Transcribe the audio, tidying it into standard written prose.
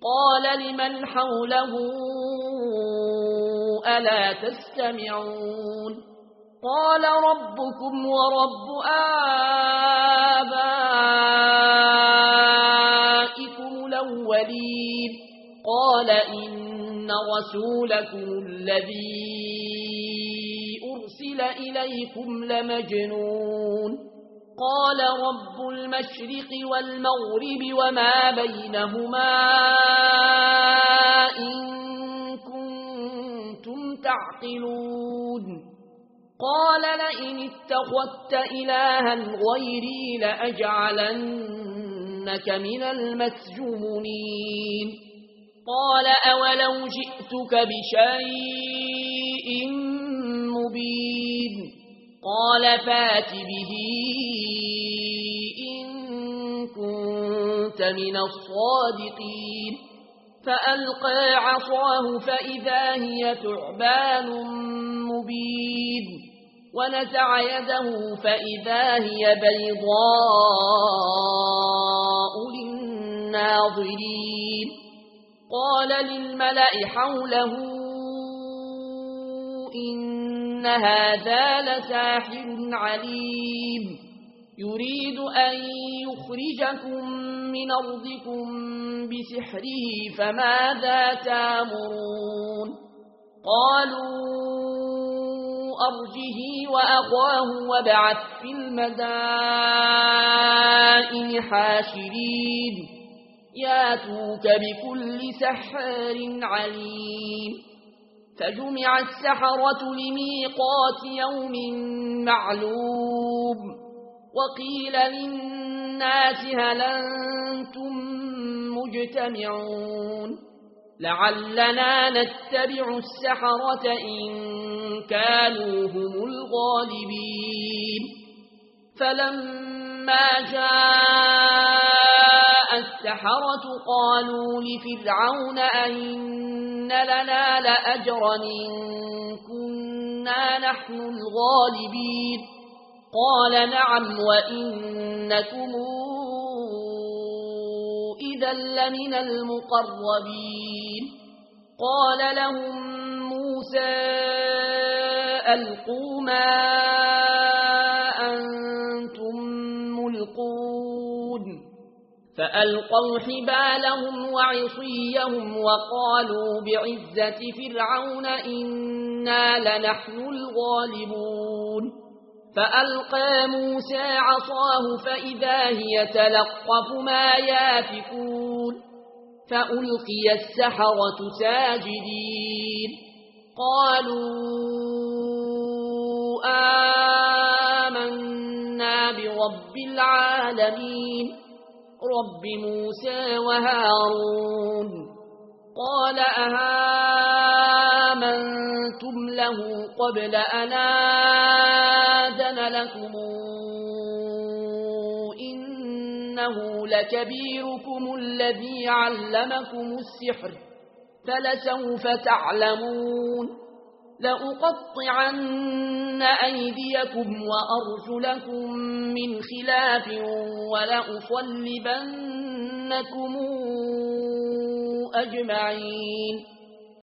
قال لمن حوله ألا تستمعون قال ربكم ورب آبائكم الأولين قال إن رسولكم الذي أرسل إليكم لمجنون قال رب المشرق والمغرب وما بينهما إن كنتم تعقلون قال لئن اتخذت إلها غيري لأجعلنك من المسجونين قال أولو جئتك بشيء مبين قال فات به إن كنت من الصادقين فألقى عصاه فإذا هي ثعبان مبين ونزع يده فإذا هي بيضاء للناظرين قال للملأ حوله إن هذا لساحر عليم يريد أن يخرجكم من أرضكم بسحره فماذا تامرون قالوا أرجه وأخاه وابعث في المدائن حاشرين ياتوك بكل سحار عليم فجمع السحرة لميقات يوم معلوم وقيل للناس هل أنتم مجتمعون لعلنا نتبع السحرة إن كانوا هم الغالبين فلما جاء السحرة قالوا لفرعون أئن لنا لأجرا إن كنا نحن الغالبين قال نعم وإنكم إذا لمن المقربين قال لهم موسى ألقوا ما أنتم ملقون فألقوا حبالهم وعصيهم وقالوا بعزة فرعون إنا لنحن الغالبون فألقى موسى عصاه فإذا هي تلقف ما يافكون فألقي السحرة ساجدين قالوا آمنا برب العالمين رب موسى وهارون قال أهامنتم له قبل أن آذن لكم إنه لكبيركم الذي علمكم السحر فلسوف تعلمون لأقطعن أيديكم وأرجلكم من خلاف ولأصلبنكم أجمعين